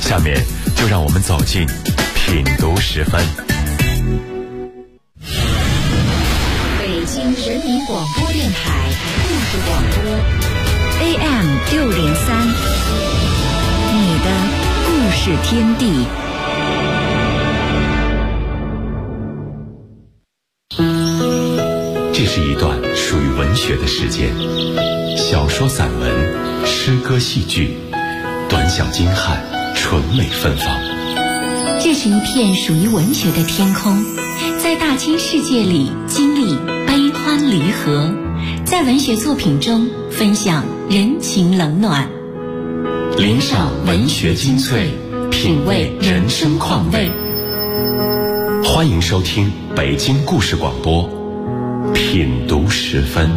下面就让我们走进品读时分。 北京人民广播电台故事广播 AM603，你的故事天地。 这是一段属于文学的时间，小说、散文、诗歌、戏剧，短小精悍，纯美芬芳。 这是一片属于文学的天空，在大千世界里经历悲欢离合，在文学作品中分享人情冷暖， 聆赏文学精粹，品味人生况味。欢迎收听北京故事广播品读时分。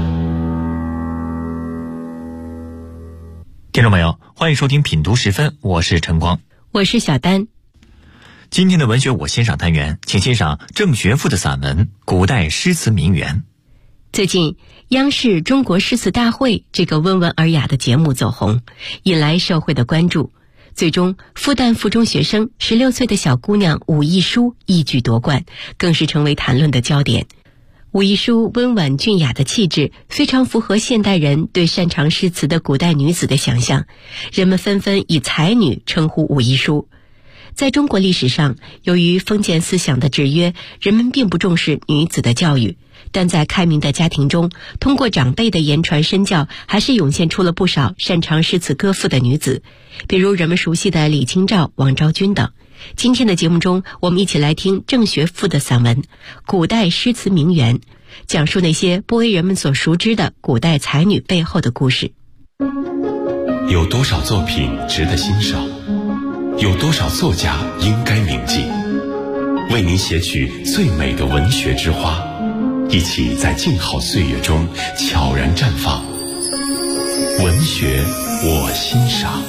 听众朋友，欢迎收听品读时分，我是陈光， 我是小丹。 今天的文学我欣赏单元，请欣赏郑学富的散文《古代诗词名园》。 最近央视中国诗词大会这个温文尔雅的节目走红，引来社会的关注，最终复旦附中学生16岁的小姑娘武亦姝一举夺冠，更是成为谈论的焦点。武亦姝温婉俊雅的气质非常符合现代人对擅长诗词的古代女子的想象，人们纷纷以才女称呼武亦姝。在中国历史上，由于封建思想的制约，人们并不重视女子的教育，但在开明的家庭中，通过长辈的言传身教，还是涌现出了不少擅长诗词歌赋的女子，比如人们熟悉的李清照、王昭君等。今天的节目中，我们一起来听郑学富的散文《古代诗词名园》，讲述那些不为人们所熟知的古代才女背后的故事。 有多少作品值得欣赏？有多少作家应该铭记？为您写取最美的文学之花，一起在静好岁月中悄然绽放。文学我欣赏。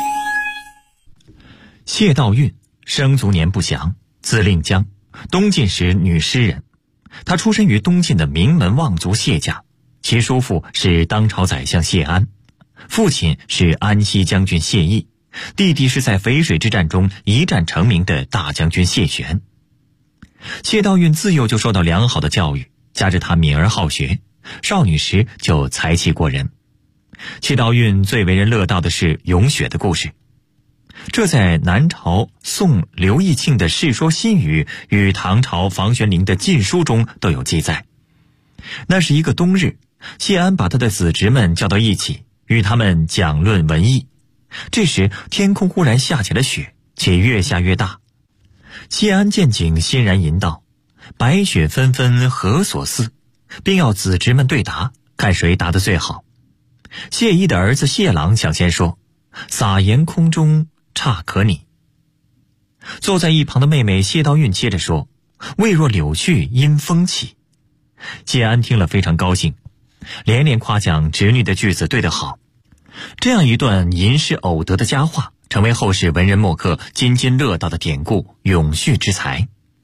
谢道韫生卒年不详，字令江，东晋时女诗人。她出身于东晋的名门望族谢家，其叔父是当朝宰相谢安，父亲是安西将军谢毅，弟弟是在淝水之战中一战成名的大将军谢玄。谢道韫自幼就受到良好的教育，加之她敏而好学，少女时就才气过人。谢道韫最为人乐道的是咏雪的故事，这在南朝宋刘义庆的《世说新语》与唐朝房玄龄的《晋书》中都有记载。那是一个冬日，谢安把他的子侄们叫到一起，与他们讲论文艺。这时天空忽然下起了雪，且越下越大。谢安见景欣然吟道：白雪纷纷何所似，并要子侄们对答，看谁答得最好。谢毅的儿子谢朗抢先说：撒盐空中差可拟。坐在一旁的妹妹谢道韫接着说：未若柳絮因风起。谢安听了非常高兴，连连夸奖侄女的句子对得好。这样一段吟诗偶得的佳话，成为后世文人墨客津津乐道的典故，永续之才。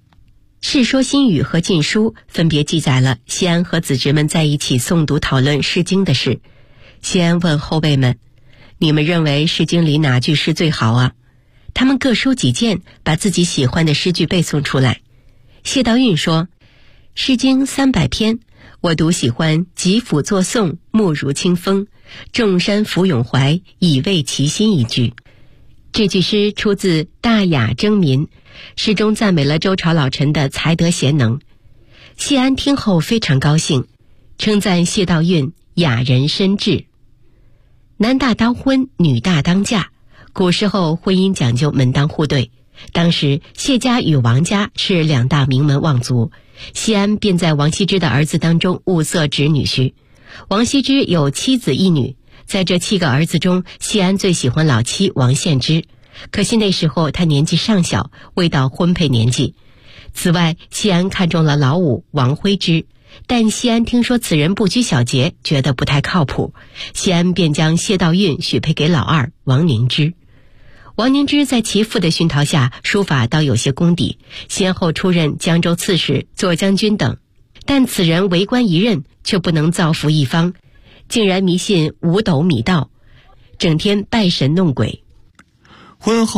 《世说新语》和《晋书》分别记载了谢安和子侄们在一起诵读讨论《诗经》的事。谢安问后辈们：你们认为《诗经》里哪句诗最好啊？他们各抒己见，把自己喜欢的诗句背诵出来。谢道韫说：诗经300篇，我独喜欢疾甫作颂，目如清风，众山俯咏怀，以慰其心一句。这句诗出自《大雅·征民》，诗中赞美了周朝老臣的才德贤能。谢安听后非常高兴，称赞谢道韫雅人深志。男大当婚，女大当嫁，古时候婚姻讲究门当户对，当时谢家与王家是两大名门望族，谢安便在王羲之的儿子当中物色指女婿。王羲之有7子1女，在这7个儿子中，谢安最喜欢老七王献之，可惜那时候他年纪尚小，未到婚配年纪。此外，谢安看中了老五王徽之，但谢安听说此人不拘小节，觉得不太靠谱，谢安便将谢道韫许配给老二王凝之。王凝之在其父的熏陶下，书法倒有些功底，先后出任江州刺史、左将军等，但此人为官一任，却不能造福一方，竟然迷信五斗米道，整天拜神弄鬼。 婚后，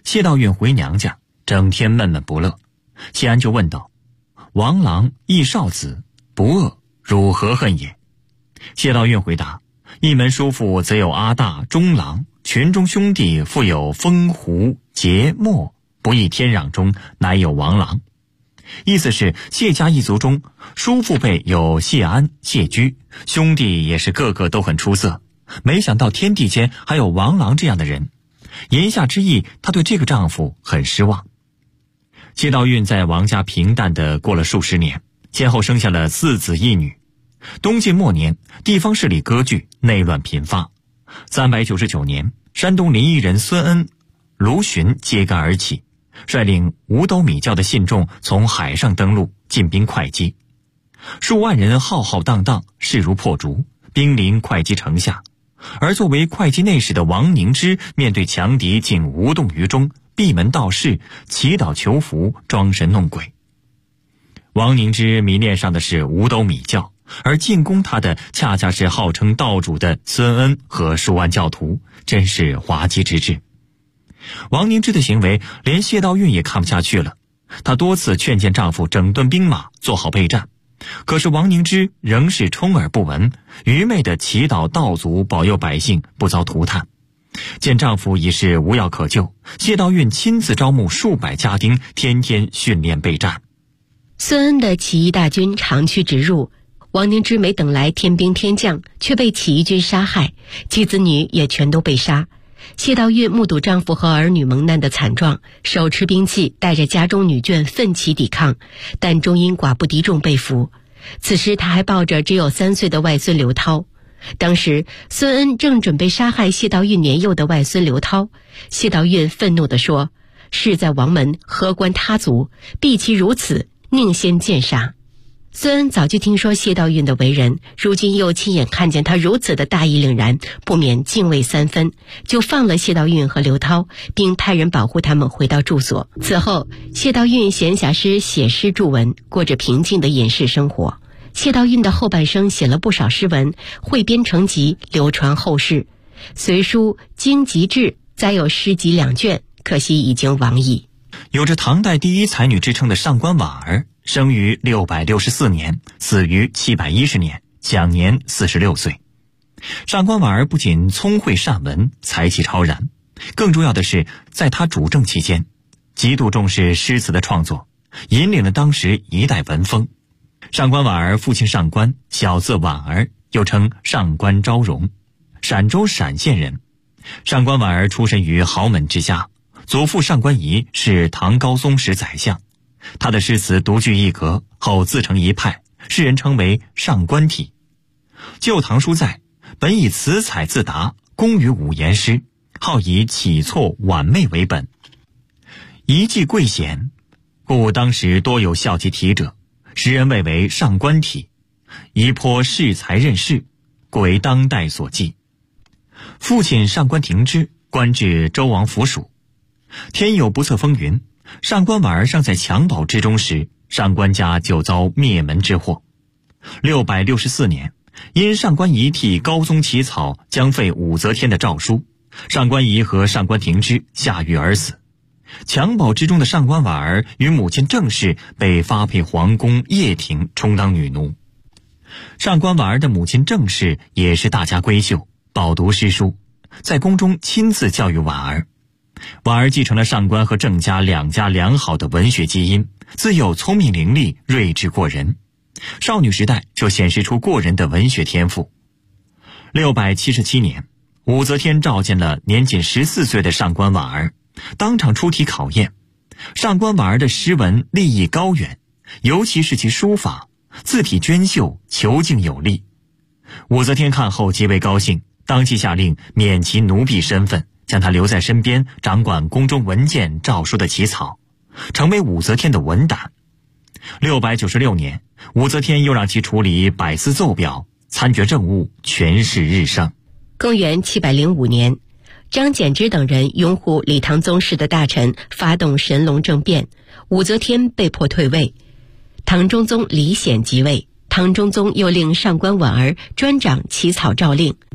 谢道韫回娘家，整天闷闷不乐。谢安就问道：王郎亦少子，不恶，汝何恨也？谢道韫回答：一门叔父则有阿大、中郎，群中兄弟复有封、胡、节、墨，不义天壤中，乃有王郎。意思是谢家一族中，叔父辈有谢安、谢居，兄弟也是个个都很出色，没想到天地间还有王郎这样的人。言下之意，她对这个丈夫很失望。谢道韫在王家平淡地过了数十年，先后生下了4子1女。东晋末年，地方势力割据，内乱频发。399年，山东临沂人孙恩、卢循揭竿而起，率领五斗米教的信众从海上登陆，进兵会稽。数万人浩浩荡荡，势如破竹，兵临会稽城下。而作为会稽内史的王凝之，面对强敌竟无动于衷，闭门道士，祈祷求福，装神弄鬼。王凝之迷恋上的是五斗米教，而进攻他的恰恰是号称道主的孙恩和数万教徒，真是滑稽之至。王凝之的行为连谢道韫也看不下去了，她多次劝谏丈夫整顿兵马，做好备战，可是王凝之仍是充耳不闻，愚昧地祈祷道祖保佑百姓不遭涂炭。见丈夫已是无药可救，谢道韫亲自招募数百家丁，天天训练备战。 孙恩的起义大军长驱直入，王凝之没等来天兵天将，却被起义军杀害，其子女也全都被杀。谢道韫目睹丈夫和儿女蒙难的惨状，手持兵器，带着家中女眷奋起抵抗，但终因寡不敌众被俘。此时他还抱着只有3岁的外孙刘涛。当时孙恩正准备杀害谢道韫年幼的外孙刘涛，谢道韫愤怒地说：事在王门，何关他族？必其如此，宁先剑杀。孙恩早就听说谢道韫的为人，如今又亲眼看见他如此的大义凛然，不免敬畏3分，就放了谢道韫和刘涛，并派人保护他们回到住所。此后，谢道韫闲暇时写诗著文，过着平静的隐士生活。谢道韫的后半生写了不少诗文，汇编成集，流传后世。隋书《经籍志》载有诗集2卷，可惜已经亡佚。 有着唐代第一才女之称的上官婉儿，生于664年，死于710年，享年46岁。上官婉儿不仅聪慧善文，才气超然，更重要的是，在她主政期间，极度重视诗词的创作，引领了当时一代文风。上官婉儿父亲上官，小字婉儿，又称上官昭容，陕州陕县人。上官婉儿出身于豪门之家，祖父上官仪是唐高宗时宰相，他的诗词独具一格，后自成一派，世人称为上官体。旧唐书载，本以词采自达，工于五言诗，好以起错婉媚为本，遗迹贵显，故当时多有效其体者，时人谓为上官体，宜颇适才任事，故为当代所记。父亲上官庭之官至周王府属。天有不测风云，上官婉儿尚在襁褓之中时，上官家就遭灭门之祸。664年，因上官仪替高宗起草将废武则天的诏书，上官仪和上官庭之下狱而死。襁褓之中的上官婉儿与母亲郑氏被发配皇宫掖庭充当女奴。上官婉儿的母亲郑氏也是大家闺秀，饱读诗书，在宫中亲自教育婉儿。婉儿继承了上官和郑家2家良好的文学基因，自幼聪明伶俐，睿智过人，少女时代就显示出过人的文学天赋。677年，武则天召见了年仅14岁的上官婉儿，当场出题考验。上官婉儿的诗文立意高远，尤其是其书法，字体娟秀，遒劲有力。武则天看后极为高兴，当即下令免其奴婢身份，将他留在身边，掌管宫中文件诏书的起草，成为武则天的文胆。696年，武则天又让其处理百司奏表，参决政务，权势日盛。 公元705年，张柬之等人拥护李唐宗室的大臣发动神龙政变，武则天被迫退位。唐中宗李显即位，唐中宗又令上官婉儿专掌起草诏令。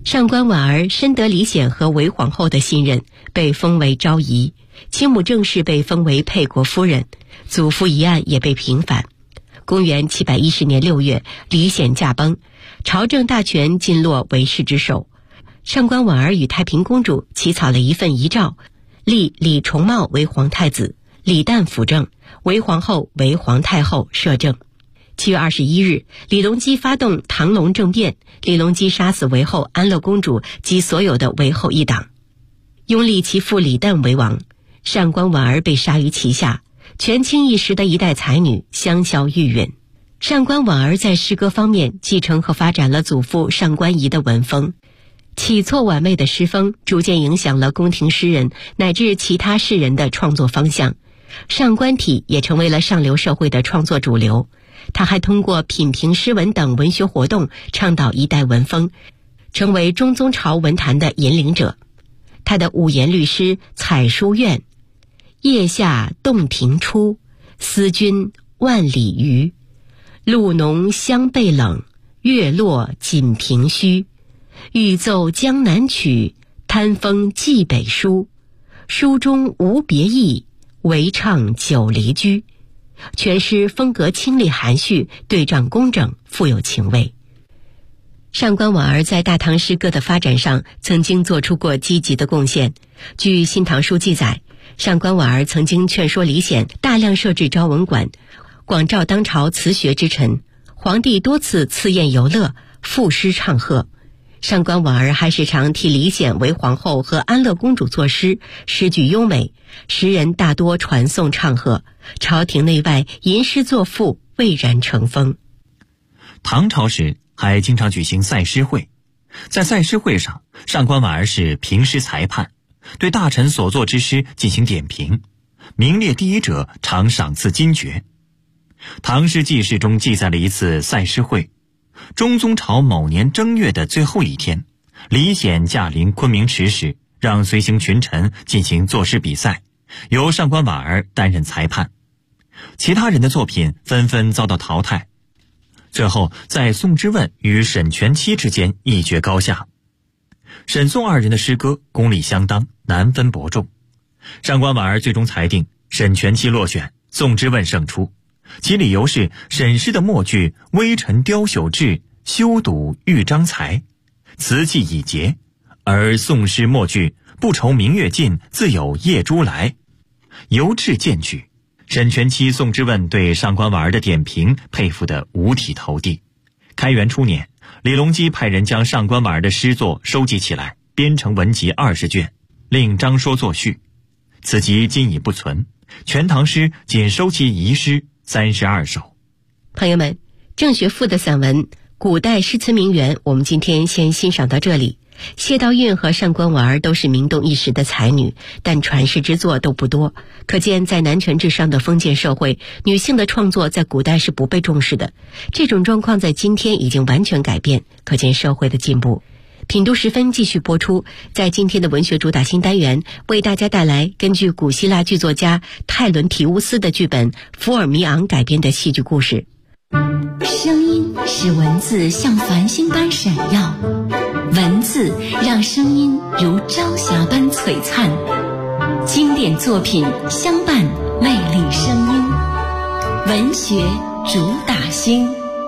上官婉儿深得李显和韦皇后的信任，被封为昭仪，亲母郑氏被封为沛国夫人，祖父一案也被平反。公元710年6月，李显驾崩，朝政大权尽落韦氏之手。上官婉儿与太平公主起草了一份遗诏，立李重茂为皇太子，李旦辅政，韦皇后为皇太后摄政。7月21日，李隆基发动唐隆政变，李隆基杀死韦后安乐公主及所有的韦后一党，拥立其父李旦为王。上官婉儿被杀于旗下，权倾一时的一代才女香消玉殒。上官婉儿在诗歌方面继承和发展了祖父上官仪的文风，起错婉媚的诗风逐渐影响了宫廷诗人乃至其他士人的创作方向，上官体也成为了上流社会的创作主流。他还通过品评诗文等文学活动倡导一代文风，成为中宗朝文坛的引领者。他的五言律诗《采书院》：夜下洞庭初，思君万里余，露浓香被冷，月落锦屏虚。欲奏江南曲，贪风寄北书。书中无别意，唯唱久离居。全诗风格清丽含蓄，对仗工整，富有情味。上官婉儿在大唐诗歌的发展上曾经做出过积极的贡献。据《新唐书》记载，上官婉儿曾经劝说李显大量设置昭文馆，广召当朝词学之臣，皇帝多次赐宴游乐，赋诗唱和。上官婉儿还时常替李显、韦皇后和安乐公主作诗，诗句优美，诗人大多传颂唱和，朝廷内外吟诗作赋，蔚然成风。 唐朝时还经常举行赛诗会，在赛诗会上，上官婉儿是评诗裁判，对大臣所作之诗进行点评，名列第一者常赏赐金爵。唐诗纪事中记载了一次赛诗会，中宗朝某年正月的最后一天，李显驾临昆明池时，让随行群臣进行作诗比赛，由上官婉儿担任裁判。其他人的作品纷纷遭到淘汰，最后在宋之问与沈佺期之间一决高下。沈宋二人的诗歌功力相当，难分伯仲。上官婉儿最终裁定沈佺期落选，宋之问胜出，其理由是沈诗的末句微尘雕朽志，修睹豫章才，词气已竭，而宋诗末句不愁明月尽，自有夜珠来，由志渐举。沈佺期、宋之问对上官婉儿的点评佩服得五体投地。开元初年，李隆基派人将上官婉儿的诗作收集起来，编成文集20卷，令张说作序。此集今已不存，全唐诗仅收其遗诗32首。 朋友们，郑学富的散文《古代诗词名园》我们今天先欣赏到这里。谢道韫和上官婉儿都是名动一时的才女，但传世之作都不多，可见在男权至上的封建社会，女性的创作在古代是不被重视的。这种状况在今天已经完全改变，可见社会的进步。品读时分继续播出，在今天的文学主打新单元，为大家带来根据古希腊剧作家泰伦提乌斯的剧本《福尔米昂》改编的戏剧故事。 声音使文字像繁星般闪耀，文字让声音如朝霞般璀璨。经典作品相伴，魅力声音，文学主打星。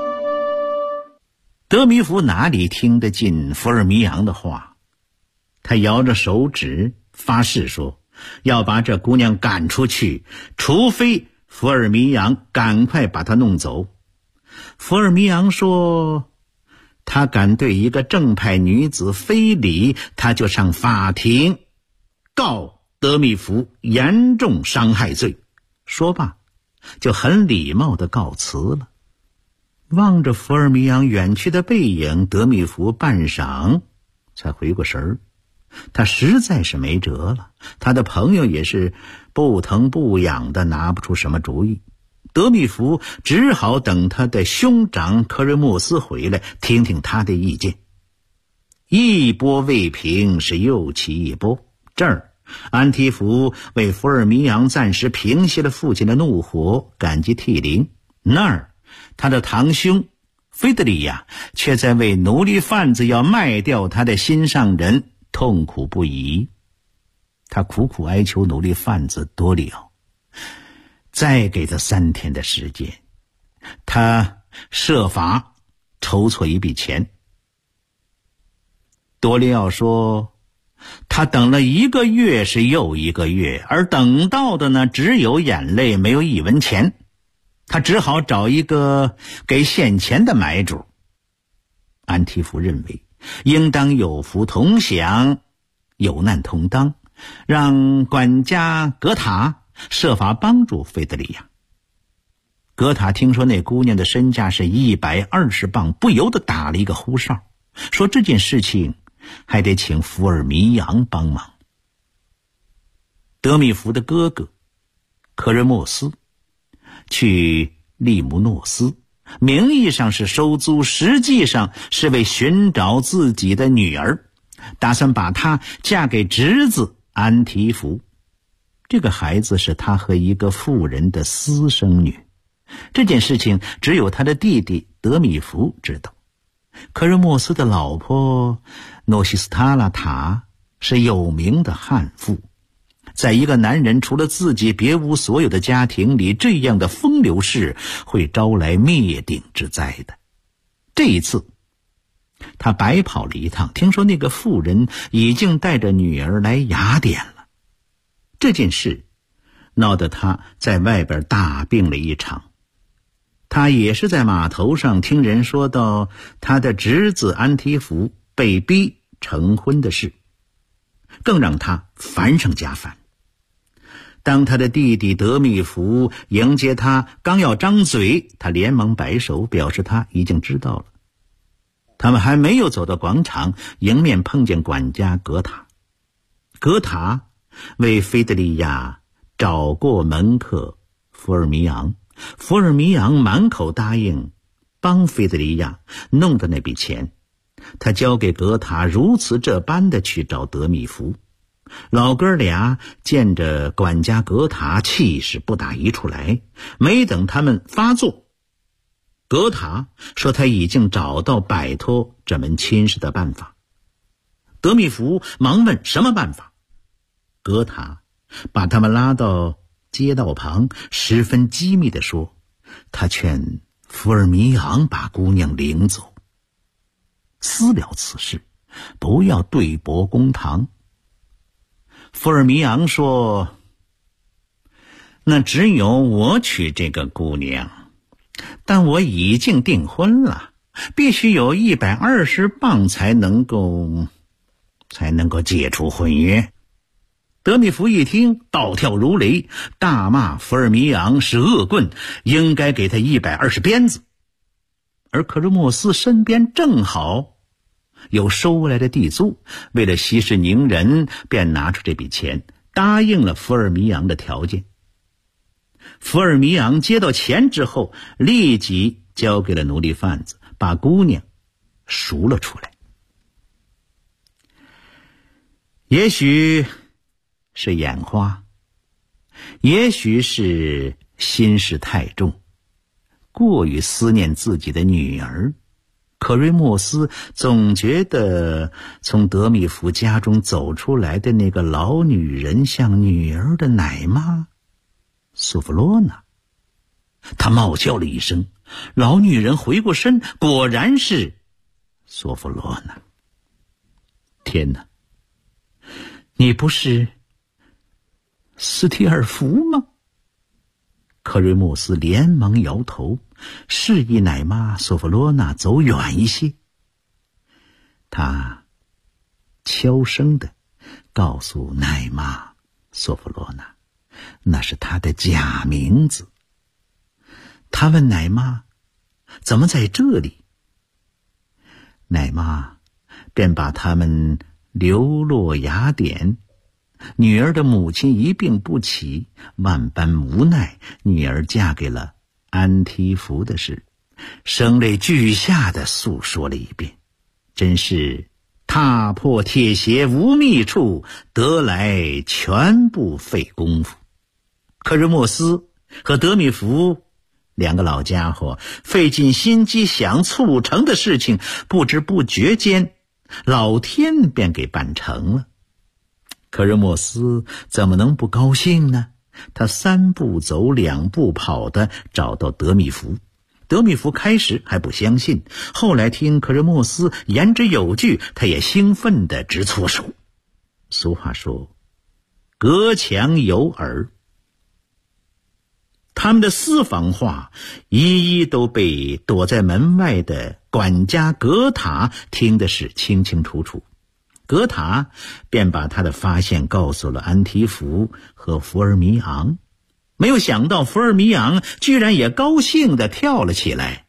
德米福哪里听得进福尔米昂的话？他摇着手指发誓说，要把这姑娘赶出去，除非福尔米昂赶快把她弄走。福尔米昂说，他敢对一个正派女子非礼，他就上法庭告德米福严重伤害罪。说罢就很礼貌地告辞了。望着福尔米昂远去的背影，德米福半晌才回过神儿。他实在是没辙了，他的朋友也是不疼不痒的，拿不出什么主意。德米福只好等他的兄长科瑞莫斯回来，听听他的意见。一波未平，是又起一波。这儿安提福为福尔米昂暂时平息了父亲的怒火，感激涕零。那儿他的堂兄菲德里亚却在为奴隶贩子要卖掉他的心上人痛苦不已。他苦苦哀求奴隶贩子多利奥再给他3天的时间，他设法筹措一笔钱。多利奥说，他等了1个月是又1个月，而等到的呢，只有眼泪，没有1文钱。他只好找一个给现钱的买主。安提福认为应当有福同享，有难同当，让管家格塔设法帮助菲德里亚。格塔听说那姑娘的身价是120磅，不由得打了一个呼哨，说这件事情还得请福尔弥扬帮忙。德米福的哥哥科瑞莫斯去利姆诺斯，名义上是收租，实际上是为寻找自己的女儿，打算把她嫁给侄子安提福。这个孩子是他和一个妇人的私生女，这件事情只有他的弟弟德米福知道。科瑞莫斯的老婆诺西斯塔拉塔是有名的悍妇，在一个男人除了自己别无所有的家庭里，这样的风流事会招来灭顶之灾的。这一次他白跑了一趟，听说那个妇人已经带着女儿来雅典了。这件事闹得他在外边大病了一场。他也是在码头上听人说到他的侄子安提福被逼成婚的事，更让他烦上加烦。当他的弟弟德米福迎接他，刚要张嘴，他连忙摆手表示他已经知道了。他们还没有走到广场，迎面碰见管家格塔。格塔为菲德利亚找过门客福尔弥扬，福尔弥扬满口答应帮菲德利亚弄的那笔钱。他交给格塔如此这般的去找德米福。老哥俩见着管家格塔气势不打一处来，没等他们发作，格塔说他已经找到摆脱这门亲事的办法。德米福忙问什么办法，格塔把他们拉到街道旁，十分机密地说，他劝福尔弥扬把姑娘领走，私了此事，不要对簿公堂。福尔弥扬说，那只有我娶这个姑娘，但我已经订婚了，必须有120磅才能够解除婚约。德米福一听暴跳如雷，大骂福尔弥扬是恶棍，应该给他120鞭子。而克瑞莫斯身边正好有收来的地租，为了息事宁人，便拿出这笔钱答应了福尔弥扬的条件。福尔弥扬接到钱之后，立即交给了奴隶贩子，把姑娘赎了出来。也许是眼花，也许是心事太重，过于思念自己的女儿，可瑞莫斯总觉得从德米福家中走出来的那个老女人像女儿的奶妈索弗洛娜。他冒叫了一声，老女人回过身，果然是索弗洛娜。天哪，你不是斯提尔福吗？克瑞莫斯连忙摇头，示意奶妈索弗洛娜走远一些。他悄声地告诉奶妈索弗洛娜，那是他的假名字。他问奶妈怎么在这里，奶妈便把他们流落雅典，女儿的母亲一病不起，万般无奈，女儿嫁给了安提福的事，声泪俱下地诉说了一遍。真是踏破铁鞋无觅处，得来全不费功夫。可是莫斯和德米福两个老家伙费尽心机想促成的事情，不知不觉间老天便给办成了。可热莫斯怎么能不高兴呢？他3步走2步跑的找到德米福。德米福开始还不相信，后来听可热莫斯言之有据，他也兴奋的直搓手。俗话说，隔墙有耳。他们的私房话一一都被躲在门外的管家格塔听的是清清楚楚。格塔便把他的发现告诉了安提福和福尔米昂，没有想到福尔米昂居然也高兴地跳了起来。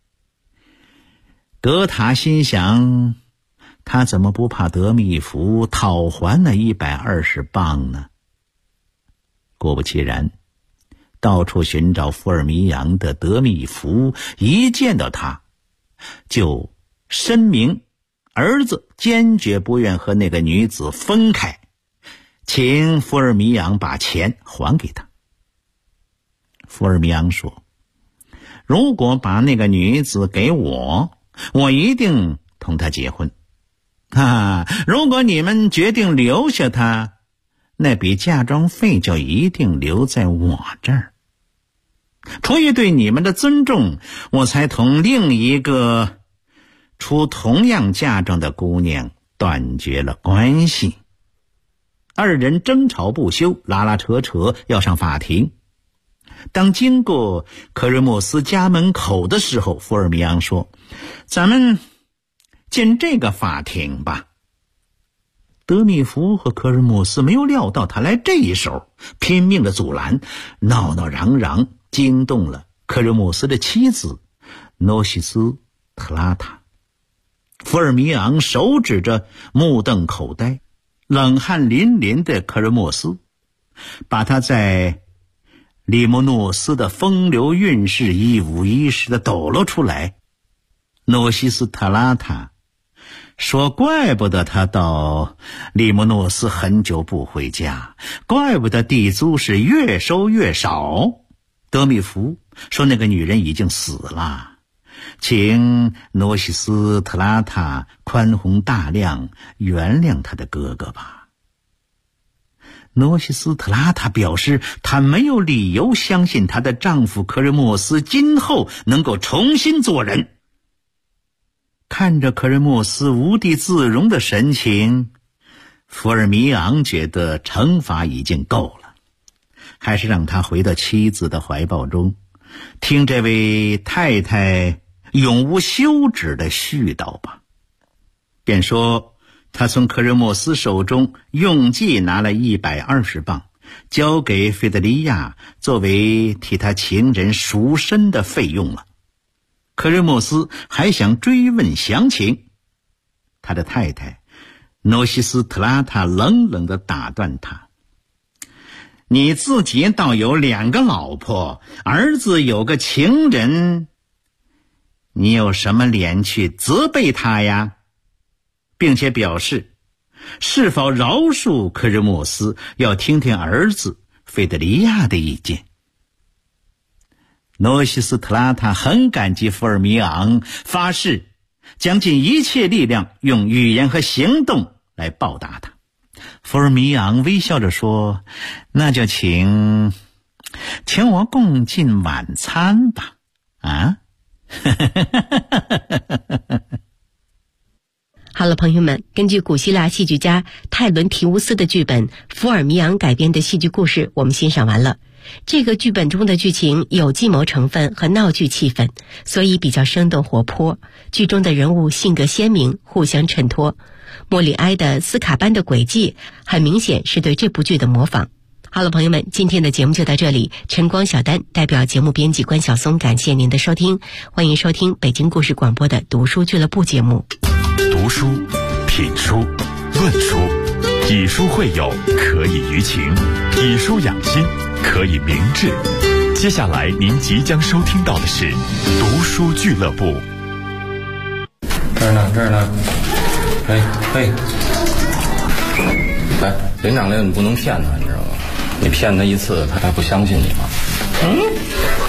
格塔心想，他怎么不怕德米福讨还那120磅呢？果不其然，到处寻找福尔米昂的德米福一见到他就申明儿子坚决不愿和那个女子分开，请福尔米昂把钱还给他。福尔米昂说，如果把那个女子给我，我一定同她结婚。如果你们决定留下她，那笔嫁妆费就一定留在我这儿。出于对你们的尊重，我才同另一个出同样嫁妆的姑娘断绝了关系。二人争吵不休，拉拉扯扯，要上法庭。当经过可热莫斯家门口的时候，福尔米昂说，咱们进这个法庭吧。德米福和可热莫斯没有料到他来这一手，拼命的阻拦，闹闹嚷嚷，惊动了可热莫斯的妻子诺西斯特拉塔。福尔米昂手指着目瞪口呆、冷汗淋淋的可热莫斯，把他在里莫诺斯的风流韵事一五一十的抖了出来。诺西斯特拉塔说，怪不得他到里莫诺斯很久不回家，怪不得地租是越收越少。德米福说，那个女人已经死了，请诺西斯特拉塔宽宏大量，原谅他的哥哥吧。诺西斯特拉塔表示，她没有理由相信她的丈夫可热莫斯今后能够重新做人。看着可热莫斯无地自容的神情，福尔米昂觉得惩罚已经够了，还是让他回到妻子的怀抱中，听这位太太永无休止的絮叨吧。便说，他从可热莫斯手中用计拿了120磅，交给费德利亚作为替他情人赎身的费用了。可热莫斯还想追问详情，他的太太诺西斯特拉塔冷冷地打断他，你自己倒有2个老婆，儿子有个情人，你有什么脸去责备他呀？并且表示是否饶恕可热莫斯，要听听儿子费德利亚的意见。诺西斯特拉塔很感激福尔米昂，发誓将尽一切力量用语言和行动来报答他。福尔米昂微笑着说，那就请我共进晚餐吧。 好了，朋友们，根据古希腊戏剧家泰伦提乌斯的剧本《福尔米昂》改编的戏剧故事我们欣赏完了。这个剧本中的剧情有计谋成分和闹剧气氛，所以比较生动活泼。剧中的人物性格鲜明，互相衬托。莫里埃的斯卡班的诡计很明显是对这部剧的模仿。好了，朋友们，今天的节目就到这里。晨光小丹代表节目编辑关晓松，感谢您的收听。欢迎收听北京故事广播的读书俱乐部节目。 读书、品书、论书，以书会友，可以娱情；以书养心，可以明志。接下来您即将收听到的是读书俱乐部。 这儿呢，嘿，来，连长令你不能骗他，你知道吗？你骗他一次，他还不相信你吗？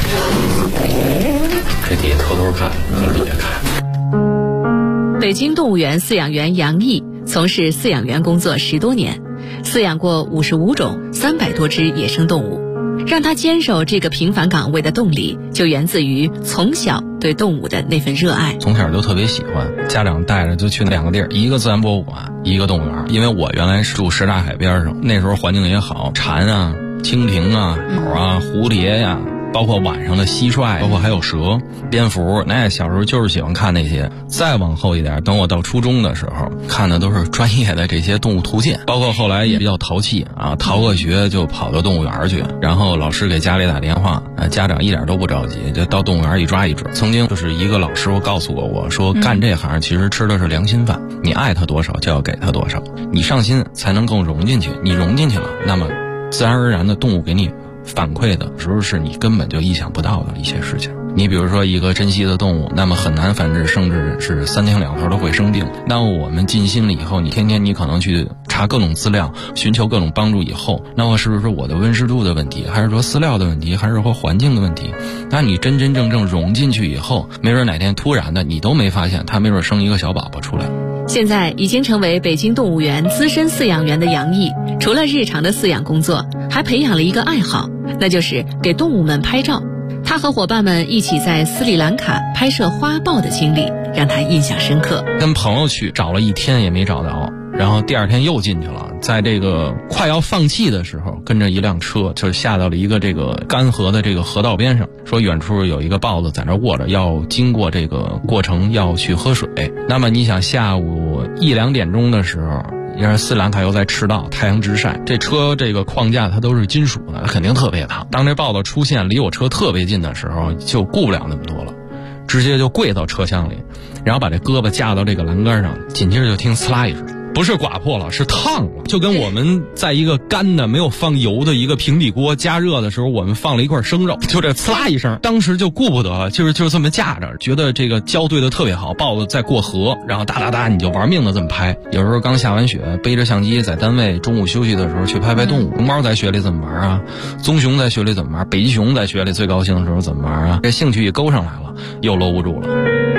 这底下偷偷看，可是别看。 北京动物园饲养员杨毅从事饲养员工作10多年，饲养过55种300多只野生动物。让他坚守这个平凡岗位的动力，就源自于从小对动物的那份热爱。 从小就特别喜欢，家长带着就去2个地儿，一个自然博物馆，一个动物园。因为我原来是住什刹海边上，那时候环境也好，蝉啊、蜻蜓啊、鸟啊、蝴蝶呀、包括晚上的蟋蟀，包括还有蛇、蝙蝠，那小时候就是喜欢看那些。再往后一点，等我到初中的时候，看的都是专业的这些动物图鉴，包括后来也比较淘气啊，逃个学就跑到动物园去，然后老师给家里打电话，家长一点都不着急，就到动物园一抓一只。曾经就是一个老师傅告诉过我说，干这行其实吃的是良心饭，你爱他多少就要给他多少，你上心才能更融进去，你融进去了，那么自然而然的动物给你反馈的时候是你根本就意想不到的一些事情。你比如说一个珍稀的动物，那么很难繁殖，甚至是3天2头都会生病。那我们尽心了以后，你天天你可能去查各种资料，寻求各种帮助以后，那么是不是我的温湿度的问题，还是说饲料的问题，还是说环境的问题？那你真真正正融进去以后，没准哪天突然的你都没发现，它没准生一个小宝宝出来。 现在已经成为北京动物园资深饲养员的杨毅，除了日常的饲养工作，还培养了一个爱好，那就是给动物们拍照。他和伙伴们一起在斯里兰卡拍摄花豹的经历让他印象深刻。 跟朋友去找了1天也没找到，然后第2天又进去了，在这个快要放弃的时候，跟着一辆车就下到了一个这个干涸的这个河道边上，说远处有一个豹子在那卧着，要经过这个过程要去喝水。那么你想下午1、2点钟的时候，因为斯里兰卡又在赤道，太阳直晒，这车这个框架它都是金属的，它肯定特别烫。当这豹子出现离我车特别近的时候，就顾不了那么多了，直接就跪到车厢里，然后把这胳膊架到这个栏杆上，紧接着就听呲啦一声，不是刮破了，是烫了，就跟我们在一个干的没有放油的一个平底锅加热的时候，我们放了一块生肉，就这呲啦一声，当时就顾不得了，就是这么架着，觉得这个胶对的特别好，豹子在过河，然后哒哒哒你就玩命的这么拍。有时候刚下完雪，背着相机在单位中午休息的时候去拍拍动物，熊猫在雪里怎么玩啊，棕熊在雪里怎么玩，北极熊在雪里最高兴的时候怎么玩啊，这兴趣一勾上来了，又搂不住了。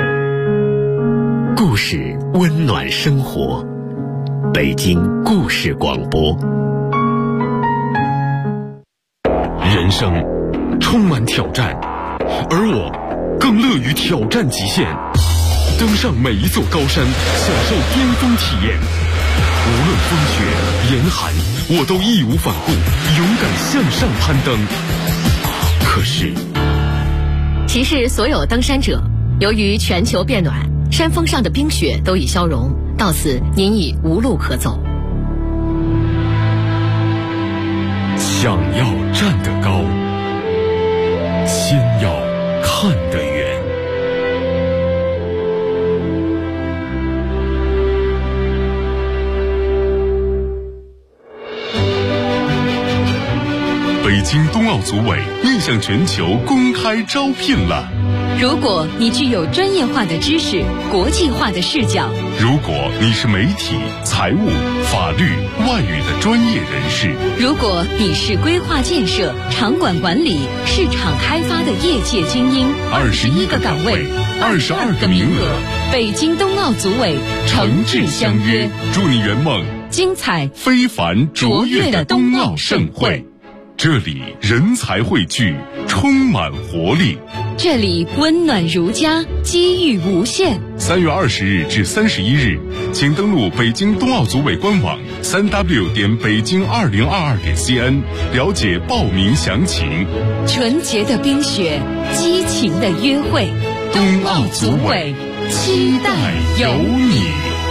故事温暖生活，北京故事广播。人生充满挑战，而我更乐于挑战极限，登上每一座高山，享受巅峰体验。无论风雪严寒，我都义无反顾，勇敢向上攀登。可是， 提示所有登山者，由于全球变暖，山峰上的冰雪都已消融，到此您已无路可走。 想要站得高，先要看得远。北京冬奥组委面向全球公开招聘了。 如果你具有专业化的知识、国际化的视角， 如果你是媒体、财务、法律、外语的专业人士， 如果你是规划建设、场馆管理、市场开发的业界精英，21个岗位，22个名额，北京冬奥组委诚挚相约， 祝你圆梦精彩非凡卓越的冬奥盛会。这里人才汇聚，充满活力。 这里温暖如家，机遇无限。 3月20日至31日，请登录北京冬奥组委官网3w.北京2022.cn 了解报名详情。 纯洁的冰雪，激情的约会， 冬奥组委期待有你。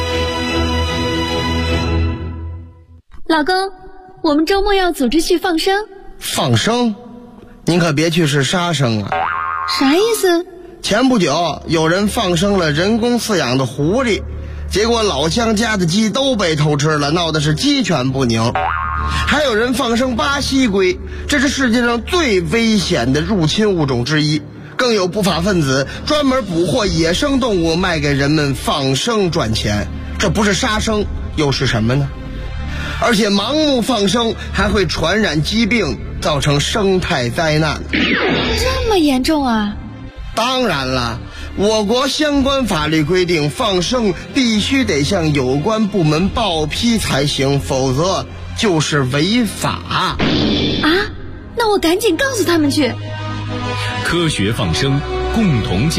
老公，我们周末要组织去放生。 放生？您可别去是杀生啊！ 啥意思？ 前不久有人放生了人工饲养的狐狸，结果老乡家的鸡都被偷吃了，闹的是鸡犬不宁。还有人放生巴西龟，这是世界上最危险的入侵物种之一。更有不法分子专门捕获野生动物卖给人们放生赚钱，这不是杀生又是什么呢？ 而且盲目放生还会传染疾病，造成生态灾难。 这么严重啊？ 当然了，我国相关法律规定，放生必须得向有关部门报批才行，否则就是违法。 啊？那我赶紧告诉他们去。 科学放生，共同